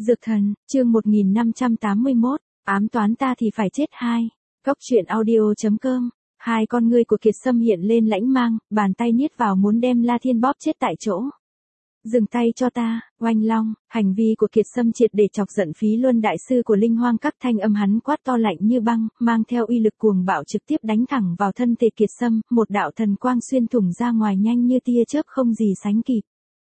Dược thần, chương 1581, ám toán ta thì phải chết hai. Góc truyện audio.com. Hai con ngươi của Kiệt Sâm hiện lên lãnh mang, bàn tay niết vào muốn đem La Thiên bóp chết tại chỗ. Dừng tay cho ta, Oanh Long. Hành vi của Kiệt Sâm triệt để chọc giận Phí Luân đại sư của Linh Hoang Các, thanh âm hắn quát to lạnh như băng, mang theo uy lực cuồng bạo trực tiếp đánh thẳng vào thân thể Kiệt Sâm, một đạo thần quang xuyên thủng ra ngoài nhanh như tia chớp không gì sánh kịp.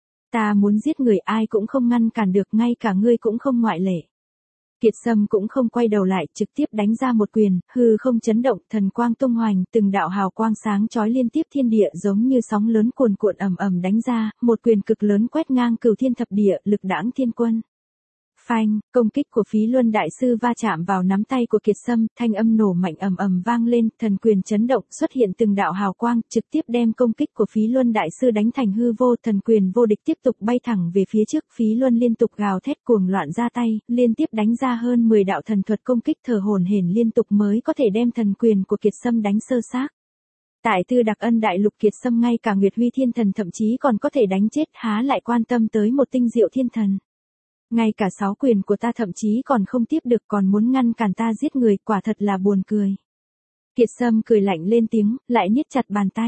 Ta muốn giết người ai cũng không ngăn cản được, ngay cả ngươi cũng không ngoại lệ. Kiệt Sâm cũng không quay đầu lại, trực tiếp đánh ra một quyền, hư không chấn động, thần quang tung hoành, từng đạo hào quang sáng chói liên tiếp thiên địa giống như sóng lớn cuồn cuộn ầm ầm đánh ra, một quyền cực lớn quét ngang cửu thiên thập địa, lực đãng thiên quân. Phanh, công kích của Phí Luân đại sư va chạm vào nắm tay của Kiệt Sâm, thanh âm nổ mạnh ầm ầm vang lên, thần quyền chấn động, xuất hiện từng đạo hào quang, trực tiếp đem công kích của Phí Luân đại sư đánh thành hư vô, thần quyền vô địch tiếp tục bay thẳng về phía trước, Phí Luân liên tục gào thét cuồng loạn ra tay, liên tiếp đánh ra hơn 10 đạo thần thuật công kích thở hổn hển liên tục mới có thể đem thần quyền của Kiệt Sâm đánh sơ xác. Tại Tư Đặc Ân đại lục, Kiệt Sâm ngay cả Nguyệt Huy Thiên Thần thậm chí còn có thể đánh chết, há lại quan tâm tới một tinh diệu thiên thần. Ngay cả 6 quyền của ta thậm chí còn không tiếp được, còn muốn ngăn cản ta giết người, quả thật là buồn cười. Kiệt Sâm cười lạnh lên tiếng, lại niết chặt bàn tay.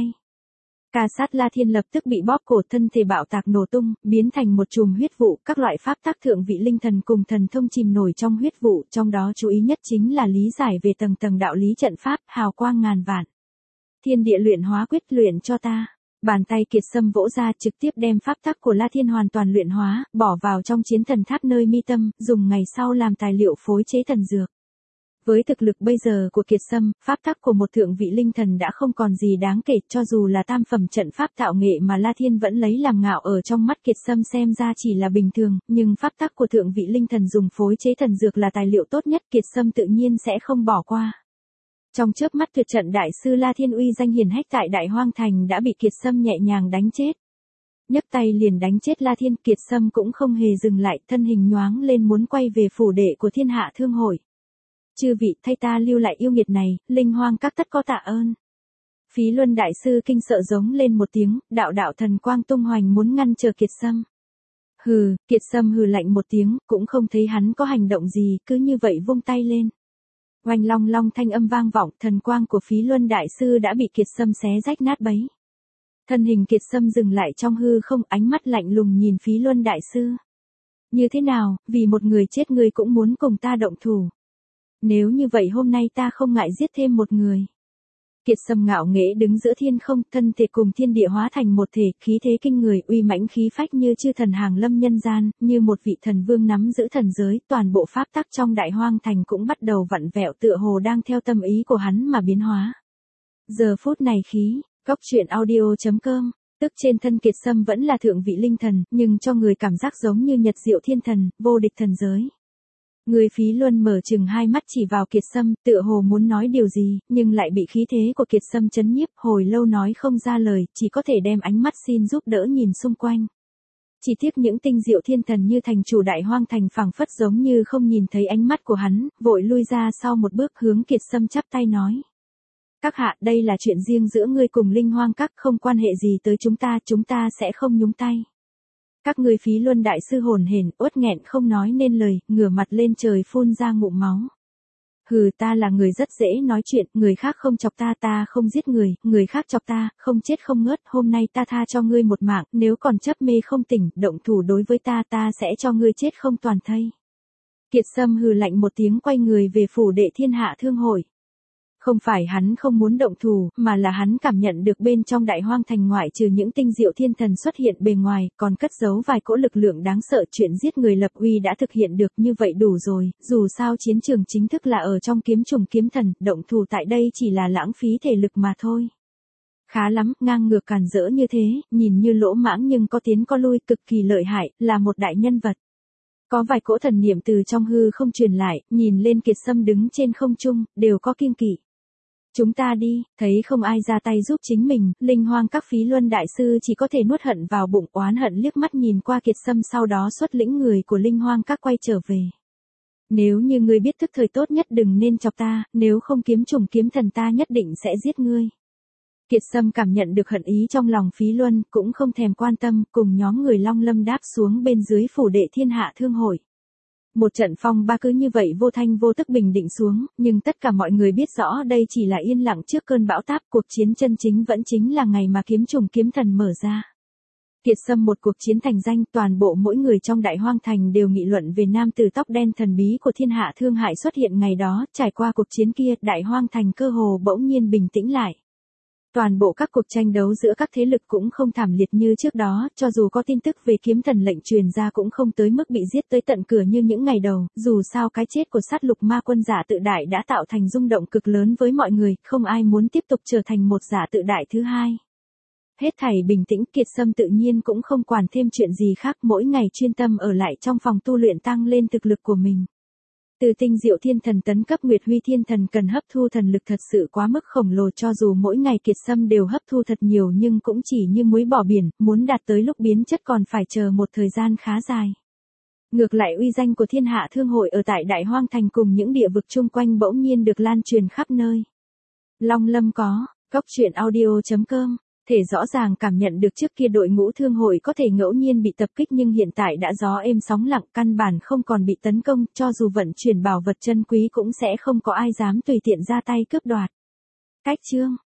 Ca sát La Thiên lập tức bị bóp cổ, thân thể bạo tạc nổ tung, biến thành một chùm huyết vụ, các loại pháp tác thượng vị linh thần cùng thần thông chìm nổi trong huyết vụ, trong đó chú ý nhất chính là lý giải về tầng tầng đạo lý trận pháp, hào quang ngàn vạn. Thiên địa luyện hóa quyết, luyện cho ta. Bàn tay Kiệt Sâm vỗ ra, trực tiếp đem pháp tắc của La Thiên hoàn toàn luyện hóa, bỏ vào trong chiến thần tháp nơi mi tâm, dùng ngày sau làm tài liệu phối chế thần dược. Với thực lực bây giờ của Kiệt Sâm, pháp tắc của một thượng vị linh thần đã không còn gì đáng kể, cho dù là tam phẩm trận pháp tạo nghệ mà La Thiên vẫn lấy làm ngạo, ở trong mắt Kiệt Sâm xem ra chỉ là bình thường, nhưng pháp tắc của thượng vị linh thần dùng phối chế thần dược là tài liệu tốt nhất, Kiệt Sâm tự nhiên sẽ không bỏ qua. Trong chớp mắt, tuyệt trận đại sư La Thiên uy danh hiển hách tại Đại Hoang Thành đã bị Kiệt Sâm nhẹ nhàng đánh chết. Nhấc tay liền đánh chết La Thiên, Kiệt Sâm cũng không hề dừng lại, thân hình nhoáng lên muốn quay về phủ đệ của Thiên Hạ Thương Hội. Chư vị, thay ta lưu lại yêu nghiệt này, Linh Hoang Các tất có tạ ơn. Phí Luân đại sư kinh sợ giống lên một tiếng, đạo đạo thần quang tung hoành muốn ngăn trở Kiệt Sâm. Hừ, Kiệt Sâm hừ lạnh một tiếng, cũng không thấy hắn có hành động gì, cứ như vậy vung tay lên. Oanh long long thanh âm vang vọng, thần quang của Phí Luân đại sư đã bị Kiệt Sâm xé rách nát bấy. Thân hình Kiệt Sâm dừng lại trong hư không, ánh mắt lạnh lùng nhìn Phí Luân đại sư. Như thế nào, vì một người chết ngươi cũng muốn cùng ta động thủ. Nếu như vậy hôm nay ta không ngại giết thêm một người. Kiệt Sâm ngạo nghễ đứng giữa thiên không, thân thể cùng thiên địa hóa thành một thể, khí thế kinh người, uy mãnh khí phách như chư thần hàng lâm nhân gian, như một vị thần vương nắm giữ thần giới, toàn bộ pháp tắc trong Đại Hoang Thành cũng bắt đầu vặn vẹo, tựa hồ đang theo tâm ý của hắn mà biến hóa. Giờ phút này góc truyện audio.com, tức trên thân Kiệt Sâm vẫn là thượng vị linh thần, nhưng cho người cảm giác giống như nhật diệu thiên thần, vô địch thần giới. Người Phí Luân mở chừng hai mắt chỉ vào Kiệt Sâm, tựa hồ muốn nói điều gì, nhưng lại bị khí thế của Kiệt Sâm chấn nhiếp, hồi lâu nói không ra lời, chỉ có thể đem ánh mắt xin giúp đỡ nhìn xung quanh. Chỉ tiếc những tinh diệu thiên thần như thành chủ Đại Hoang Thành phảng phất giống như không nhìn thấy ánh mắt của hắn, vội lui ra sau một bước, hướng Kiệt Sâm chắp tay nói. Các hạ, đây là chuyện riêng giữa ngươi cùng Linh Hoang Các, không quan hệ gì tới chúng ta sẽ không nhúng tay. Các ngươi Phí Luân đại sư hồn hển, uất nghẹn không nói nên lời, ngửa mặt lên trời phun ra ngụm máu. Hừ, ta là người rất dễ nói chuyện, người khác không chọc ta, ta không giết người, người khác chọc ta, không chết không ngớt, hôm nay ta tha cho ngươi một mạng, nếu còn chấp mê không tỉnh, động thủ đối với ta, ta sẽ cho ngươi chết không toàn thây. Kiệt Sâm hừ lạnh một tiếng, quay người về phủ đệ Thiên Hạ Thương Hội. Không phải hắn không muốn động thủ, mà là hắn cảm nhận được bên trong Đại Hoang Thành ngoại trừ những tinh diệu thiên thần xuất hiện bề ngoài, còn cất giấu vài cỗ lực lượng đáng sợ, chuyện giết người lập uy đã thực hiện được, như vậy đủ rồi, dù sao chiến trường chính thức là ở trong kiếm trùng kiếm thần, động thủ tại đây chỉ là lãng phí thể lực mà thôi. Khá lắm, ngang ngược càn rỡ như thế, nhìn như lỗ mãng nhưng có tiến có lui, cực kỳ lợi hại, là một đại nhân vật. Có vài cỗ thần niệm từ trong hư không truyền lại, nhìn lên Kiệt Sâm đứng trên không trung, đều có kiêng kỵ. Chúng ta đi, thấy không ai ra tay giúp chính mình, Linh Hoang Các Phí Luân đại sư chỉ có thể nuốt hận vào bụng, oán hận liếc mắt nhìn qua Kiệt Sâm, sau đó xuất lĩnh người của Linh Hoang Các quay trở về. Nếu như ngươi biết thức thời tốt nhất đừng nên chọc ta, nếu không kiếm trùng kiếm thần ta nhất định sẽ giết ngươi. Kiệt Sâm cảm nhận được hận ý trong lòng Phí Luân, cũng không thèm quan tâm, cùng nhóm người Long Lâm đáp xuống bên dưới phủ đệ Thiên Hạ Thương Hội. Một trận phong ba cứ như vậy vô thanh vô tức bình định xuống, nhưng tất cả mọi người biết rõ đây chỉ là yên lặng trước cơn bão táp, cuộc chiến chân chính vẫn chính là ngày mà kiếm trùng kiếm thần mở ra. Kiệt Sâm một cuộc chiến thành danh, toàn bộ mỗi người trong Đại Hoang Thành đều nghị luận về nam tử tóc đen thần bí của thiên hạ thương hại xuất hiện ngày đó, trải qua cuộc chiến kia, Đại Hoang Thành cơ hồ bỗng nhiên bình tĩnh lại. Toàn bộ các cuộc tranh đấu giữa các thế lực cũng không thảm liệt như trước đó, cho dù có tin tức về kiếm thần lệnh truyền ra cũng không tới mức bị giết tới tận cửa như những ngày đầu, dù sao cái chết của sát lục ma quân giả tự đại đã tạo thành rung động cực lớn với mọi người, không ai muốn tiếp tục trở thành một giả tự đại thứ hai. Hết thảy bình tĩnh, Kiệt Sâm tự nhiên cũng không quản thêm chuyện gì khác, mỗi ngày chuyên tâm ở lại trong phòng tu luyện tăng lên thực lực của mình. Từ tinh diệu thiên thần tấn cấp Nguyệt Huy thiên thần cần hấp thu thần lực thật sự quá mức khổng lồ, cho dù mỗi ngày Kiệt Sâm đều hấp thu thật nhiều nhưng cũng chỉ như muối bỏ biển, muốn đạt tới lúc biến chất còn phải chờ một thời gian khá dài. Ngược lại uy danh của thiên hạ thương hội ở tại Đại Hoang Thành cùng những địa vực chung quanh bỗng nhiên được lan truyền khắp nơi. Long Lâm có, Cốc Truyện Audio.com. Thể rõ ràng cảm nhận được trước kia đội ngũ thương hội có thể ngẫu nhiên bị tập kích nhưng hiện tại đã gió êm sóng lặng, căn bản không còn bị tấn công, cho dù vận chuyển bảo vật chân quý cũng sẽ không có ai dám tùy tiện ra tay cướp đoạt. Cách chương